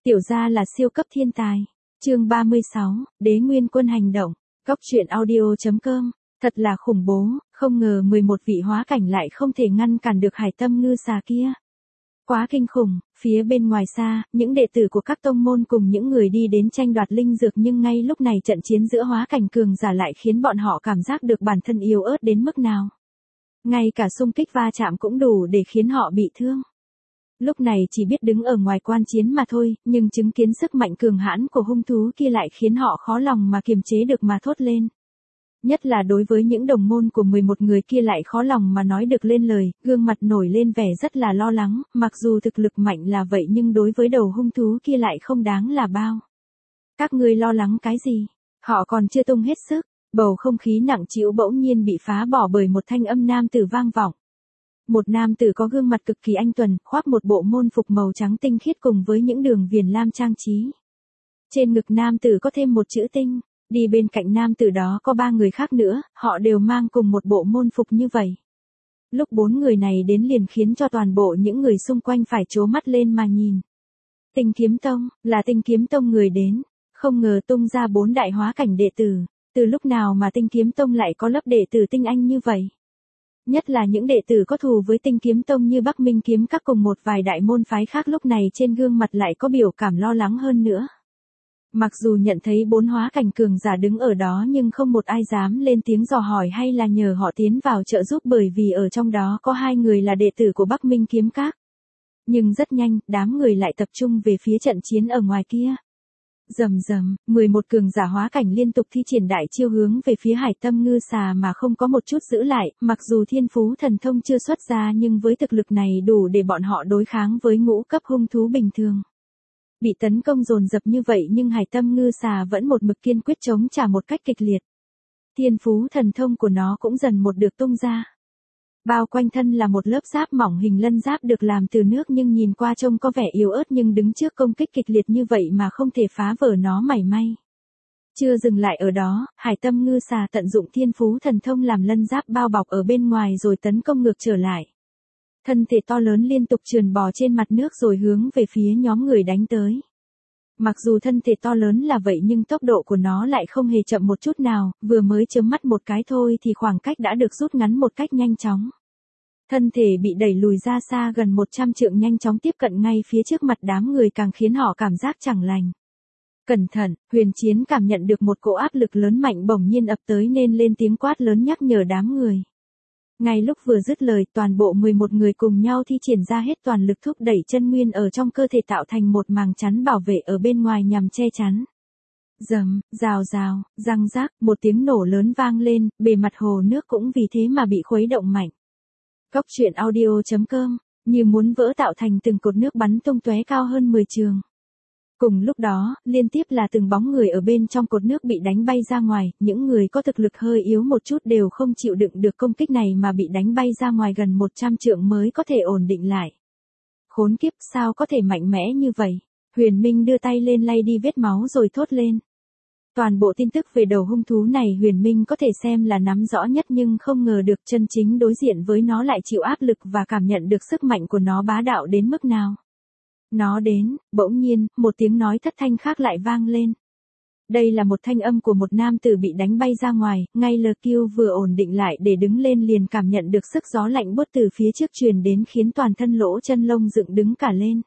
Tiểu gia là siêu cấp thiên tài. Chương 36, Đế Nguyên Quân hành động. Góc truyện audio.com. Thật là khủng bố, không ngờ 11 vị hóa cảnh lại không thể ngăn cản được Hải Tâm Ngư Xà kia. Quá kinh khủng, phía bên ngoài xa, những đệ tử của các tông môn cùng những người đi đến tranh đoạt linh dược, nhưng ngay lúc này trận chiến giữa hóa cảnh cường giả lại khiến bọn họ cảm giác được bản thân yếu ớt đến mức nào. Ngay cả xung kích va chạm cũng đủ để khiến họ bị thương. Lúc này chỉ biết đứng ở ngoài quan chiến mà thôi, nhưng chứng kiến sức mạnh cường hãn của hung thú kia lại khiến họ khó lòng mà kiềm chế được mà thốt lên. Nhất là đối với những đồng môn của 11 người kia lại khó lòng mà nói được lên lời, gương mặt nổi lên vẻ rất là lo lắng, mặc dù thực lực mạnh là vậy nhưng đối với đầu hung thú kia lại không đáng là bao. Các ngươi lo lắng cái gì? Họ còn chưa tung hết sức, bầu không khí nặng trĩu bỗng nhiên bị phá bỏ bởi một thanh âm nam tử vang vọng. Một nam tử có gương mặt cực kỳ anh tuấn, khoác một bộ môn phục màu trắng tinh khiết cùng với những đường viền lam trang trí. Trên ngực nam tử có thêm một chữ tinh, đi bên cạnh nam tử đó có 3 người khác nữa, họ đều mang cùng một bộ môn phục như vậy. Lúc 4 người này đến liền khiến cho toàn bộ những người xung quanh phải trố mắt lên mà nhìn. Tinh Kiếm Tông, là Tinh Kiếm Tông người đến, không ngờ tung ra 4 đại hóa cảnh đệ tử, từ lúc nào mà Tinh Kiếm Tông lại có lớp đệ tử tinh anh như vậy? Nhất là những đệ tử có thù với Tinh Kiếm Tông như Bắc Minh Kiếm Các cùng một vài đại môn phái khác lúc này trên gương mặt lại có biểu cảm lo lắng hơn nữa. Mặc dù nhận thấy 4 hóa cảnh cường giả đứng ở đó nhưng không một ai dám lên tiếng dò hỏi hay là nhờ họ tiến vào trợ giúp, bởi vì ở trong đó có 2 người là đệ tử của Bắc Minh Kiếm Các. Nhưng rất nhanh, đám người lại tập trung về phía trận chiến ở ngoài kia. Rầm rầm, 11 cường giả hóa cảnh liên tục thi triển đại chiêu hướng về phía Hải Tâm Ngư Xà mà không có một chút giữ lại, mặc dù thiên phú thần thông chưa xuất ra nhưng với thực lực này đủ để bọn họ đối kháng với ngũ cấp hung thú bình thường. Bị tấn công dồn dập như vậy nhưng Hải Tâm Ngư Xà vẫn một mực kiên quyết chống trả một cách kịch liệt. Thiên phú thần thông của nó cũng dần một được tung ra. Bao quanh thân là một lớp giáp mỏng hình lân giáp được làm từ nước nhưng nhìn qua trông có vẻ yếu ớt, nhưng đứng trước công kích kịch liệt như vậy mà không thể phá vỡ nó mảy may. Chưa dừng lại ở đó, Hải Tâm Ngư Xà tận dụng thiên phú thần thông làm lân giáp bao bọc ở bên ngoài rồi tấn công ngược trở lại. Thân thể to lớn liên tục trườn bò trên mặt nước rồi hướng về phía nhóm người đánh tới. Mặc dù thân thể to lớn là vậy nhưng tốc độ của nó lại không hề chậm một chút nào, vừa mới chớm mắt một cái thôi thì khoảng cách đã được rút ngắn một cách nhanh chóng. Thân thể bị đẩy lùi ra xa gần 100 trượng, nhanh chóng tiếp cận ngay phía trước mặt đám người càng khiến họ cảm giác chẳng lành. Cẩn thận, Huyền Chiến cảm nhận được một cỗ áp lực lớn mạnh bỗng nhiên ập tới nên lên tiếng quát lớn nhắc nhở đám người. Ngay lúc vừa dứt lời, toàn bộ 11 người cùng nhau thi triển ra hết toàn lực thúc đẩy chân nguyên ở trong cơ thể tạo thành một màng chắn bảo vệ ở bên ngoài nhằm che chắn. Rầm, rào rào, răng rác, một tiếng nổ lớn vang lên, bề mặt hồ nước cũng vì thế mà bị khuấy động mạnh. Góc truyện audio.com, như muốn vỡ tạo thành từng cột nước bắn tung tóe cao hơn 10 trường. Cùng lúc đó, liên tiếp là từng bóng người ở bên trong cột nước bị đánh bay ra ngoài, những người có thực lực hơi yếu một chút đều không chịu đựng được công kích này mà bị đánh bay ra ngoài gần 100 trượng mới có thể ổn định lại. Khốn kiếp, sao có thể mạnh mẽ như vậy? Huyền Minh đưa tay lên lay đi vết máu rồi thốt lên. Toàn bộ tin tức về đầu hung thú này Huyền Minh có thể xem là nắm rõ nhất nhưng không ngờ được chân chính đối diện với nó lại chịu áp lực và cảm nhận được sức mạnh của nó bá đạo đến mức nào. Nó đến, bỗng nhiên, một tiếng nói thất thanh khác lại vang lên. Đây là một thanh âm của một nam tử bị đánh bay ra ngoài, ngay Lờ Kiêu vừa ổn định lại để đứng lên liền cảm nhận được sức gió lạnh buốt từ phía trước truyền đến khiến toàn thân lỗ chân lông dựng đứng cả lên.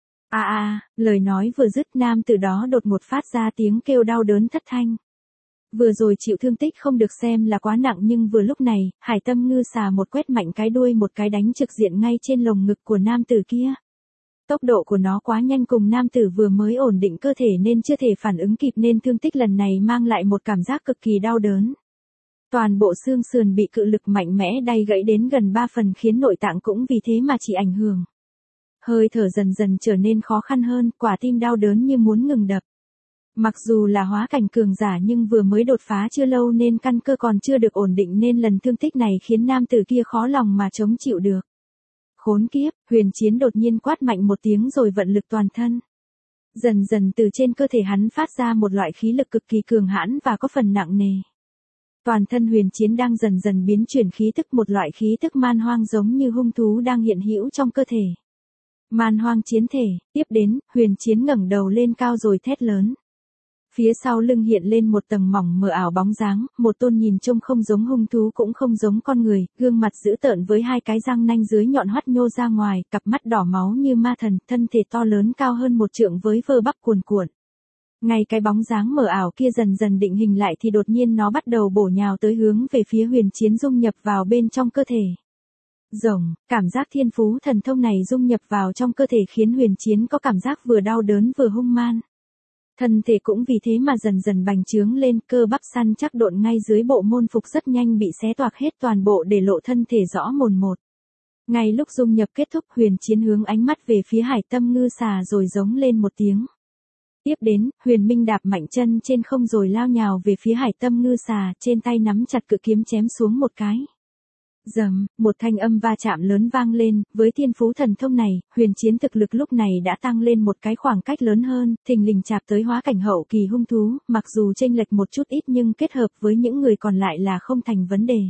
Lời nói vừa dứt nam tử đó đột ngột phát ra tiếng kêu đau đớn thất thanh. Vừa rồi chịu thương tích không được xem là quá nặng nhưng vừa lúc này, Hải Tâm Ngư Xà một quét mạnh cái đuôi một cái đánh trực diện ngay trên lồng ngực của nam tử kia. Tốc độ của nó quá nhanh cùng nam tử vừa mới ổn định cơ thể nên chưa thể phản ứng kịp nên thương tích lần này mang lại một cảm giác cực kỳ đau đớn. Toàn bộ xương sườn bị cự lực mạnh mẽ đay gãy đến gần 3 phần khiến nội tạng cũng vì thế mà chỉ ảnh hưởng. Hơi thở dần dần trở nên khó khăn hơn, quả tim đau đớn như muốn ngừng đập. Mặc dù là hóa cảnh cường giả nhưng vừa mới đột phá chưa lâu nên căn cơ còn chưa được ổn định nên lần thương tích này khiến nam tử kia khó lòng mà chống chịu được. Khốn kiếp, Huyền Chiến đột nhiên quát mạnh một tiếng rồi vận lực toàn thân. Dần dần từ trên cơ thể hắn phát ra một loại khí lực cực kỳ cường hãn và có phần nặng nề. Toàn thân Huyền Chiến đang dần dần biến chuyển khí tức, một loại khí tức man hoang giống như hung thú đang hiện hữu trong cơ thể. Man hoang chiến thể, tiếp đến, Huyền Chiến ngẩng đầu lên cao rồi thét lớn. Phía sau lưng hiện lên một tầng mỏng mờ ảo bóng dáng, một tôn nhìn trông không giống hung thú cũng không giống con người, gương mặt dữ tợn với hai cái răng nanh dưới nhọn hoắt nhô ra ngoài, cặp mắt đỏ máu như ma thần, thân thể to lớn cao hơn một trượng với vơ bắp cuồn cuộn. Ngay cái bóng dáng mờ ảo kia dần dần định hình lại thì đột nhiên nó bắt đầu bổ nhào tới hướng về phía Huyền Chiến dung nhập vào bên trong cơ thể. Rồng, cảm giác thiên phú thần thông này dung nhập vào trong cơ thể khiến Huyền Chiến có cảm giác vừa đau đớn vừa hung man. Thân thể cũng vì thế mà dần dần bành trướng lên, cơ bắp săn chắc độn ngay dưới bộ môn phục rất nhanh bị xé toạc hết toàn bộ để lộ thân thể rõ mồn một. Ngay lúc dung nhập kết thúc, Huyền Chiến hướng ánh mắt về phía Hải Tâm Ngư Xà rồi giống lên một tiếng. Tiếp đến, Huyền Minh đạp mạnh chân trên không rồi lao nhào về phía Hải Tâm Ngư Xà, trên tay nắm chặt cự kiếm chém xuống một cái. Rầm, một thanh âm va chạm lớn vang lên, với thiên phú thần thông này, Huyền Chiến thực lực lúc này đã tăng lên một cái khoảng cách lớn hơn, thình lình chạm tới hóa cảnh hậu kỳ hung thú, mặc dù chênh lệch một chút ít nhưng kết hợp với những người còn lại là không thành vấn đề.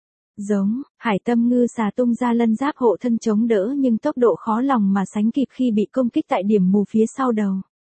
Giống, Hải Tâm Ngư Xà tung ra lân giáp hộ thân chống đỡ nhưng tốc độ khó lòng mà sánh kịp khi bị công kích tại điểm mù phía sau đầu.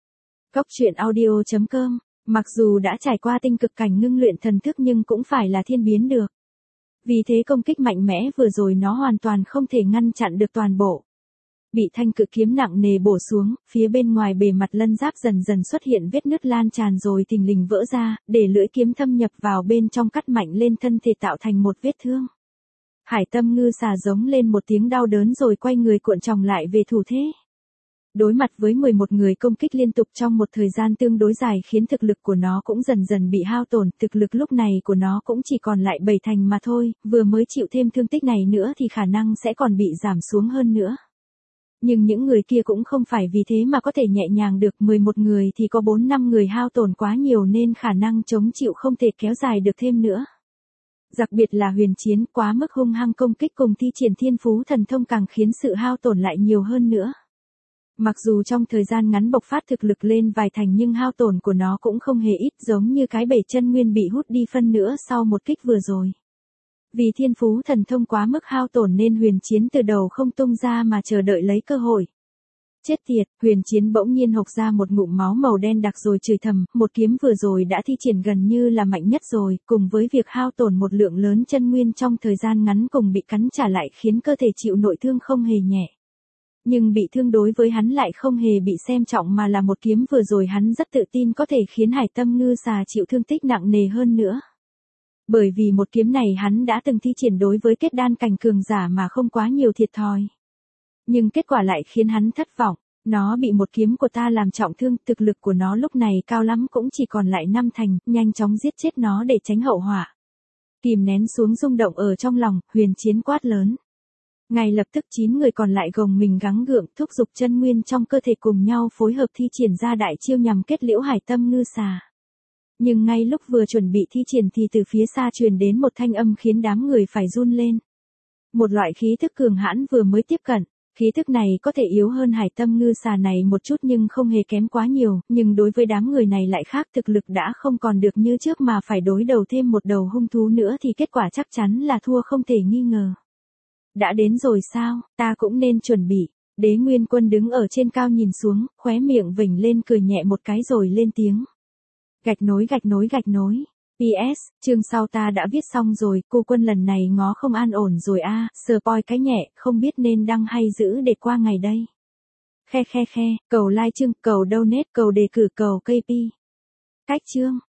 Cốc truyện audio.com, mặc dù đã trải qua tinh cực cảnh ngưng luyện thần thức nhưng cũng phải là thiên biến được. Vì thế công kích mạnh mẽ vừa rồi nó hoàn toàn không thể ngăn chặn được toàn bộ. Bị thanh cự kiếm nặng nề bổ xuống, phía bên ngoài bề mặt lân giáp dần dần xuất hiện vết nứt lan tràn rồi thình lình vỡ ra, để lưỡi kiếm thâm nhập vào bên trong cắt mạnh lên thân thể tạo thành một vết thương. Hải Tâm Ngư Xà giống lên một tiếng đau đớn rồi quay người cuộn tròng lại về thủ thế. Đối mặt với 11 người công kích liên tục trong một thời gian tương đối dài khiến thực lực của nó cũng dần dần bị hao tổn, thực lực lúc này của nó cũng chỉ còn lại 7 thành mà thôi, vừa mới chịu thêm thương tích này nữa thì khả năng sẽ còn bị giảm xuống hơn nữa. Nhưng những người kia cũng không phải vì thế mà có thể nhẹ nhàng được, 11 người thì có 4-5 người hao tổn quá nhiều nên khả năng chống chịu không thể kéo dài được thêm nữa. Đặc biệt là Huyền Chiến quá mức hung hăng công kích cùng thi triển thiên phú thần thông càng khiến sự hao tổn lại nhiều hơn nữa. Mặc dù trong thời gian ngắn bộc phát thực lực lên vài thành nhưng hao tổn của nó cũng không hề ít, giống như cái bể chân nguyên bị hút đi phân nữa sau một kích vừa rồi. Vì thiên phú thần thông quá mức hao tổn nên Huyền Chiến từ đầu không tung ra mà chờ đợi lấy cơ hội. Chết tiệt, Huyền Chiến bỗng nhiên hộc ra một ngụm máu màu đen đặc rồi chửi thầm, một kiếm vừa rồi đã thi triển gần như là mạnh nhất rồi, cùng với việc hao tổn một lượng lớn chân nguyên trong thời gian ngắn cùng bị cắn trả lại khiến cơ thể chịu nội thương không hề nhẹ. Nhưng bị thương đối với hắn lại không hề bị xem trọng mà là một kiếm vừa rồi hắn rất tự tin có thể khiến Hải Tâm Ngư Xà chịu thương tích nặng nề hơn nữa. Bởi vì một kiếm này hắn đã từng thi triển đối với kết đan cảnh cường giả mà không quá nhiều thiệt thòi. Nhưng kết quả lại khiến hắn thất vọng, nó bị một kiếm của ta làm trọng thương, thực lực của nó lúc này cao lắm cũng chỉ còn lại 5 thành, nhanh chóng giết chết nó để tránh hậu họa. Kìm nén xuống rung động ở trong lòng, Huyền Chiến quát lớn. Ngay lập tức 9 người còn lại gồng mình gắng gượng thúc giục chân nguyên trong cơ thể cùng nhau phối hợp thi triển ra đại chiêu nhằm kết liễu Hải Tâm Ngư Xà. Nhưng ngay lúc vừa chuẩn bị thi triển thì từ phía xa truyền đến một thanh âm khiến đám người phải run lên. Một loại khí thức cường hãn vừa mới tiếp cận, khí thức này có thể yếu hơn Hải Tâm Ngư Xà này một chút nhưng không hề kém quá nhiều, nhưng đối với đám người này lại khác, thực lực đã không còn được như trước mà phải đối đầu thêm một đầu hung thú nữa thì kết quả chắc chắn là thua không thể nghi ngờ. Đã đến rồi sao, ta cũng nên chuẩn bị. Đế Nguyên Quân đứng ở trên cao nhìn xuống, khóe miệng vểnh lên cười nhẹ một cái rồi lên tiếng. Gạch nối gạch nối gạch nối. PS, chương sau ta đã viết xong rồi, cô Quân lần này ngó không an ổn rồi a, spoil cái nhẹ, không biết nên đăng hay giữ để qua ngày đây. Khe, cầu like chương, cầu donate, cầu đề cử, cầu KP. Cách chương.